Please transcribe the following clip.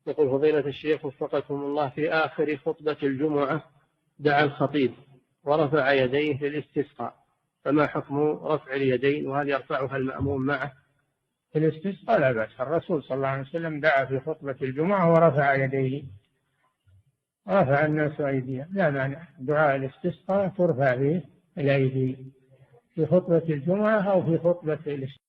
يقول فضيلة الشيخ وفقكم الله، في آخر خطبة الجمعة دعا الخطيب ورفع يديه للاستسقاء، فما حكم رفع اليدين، وهل يرفعها المأموم معه؟ في الاستسقاء لا بأس، الرسول صلى الله عليه وسلم دعا في خطبة الجمعة ورفع يديه، رفع الناس أيديهم، لا مانع. دعاء الاستسقاء ترفع به الأيدي في خطبة الجمعة أو في خطبة الاستسقاء.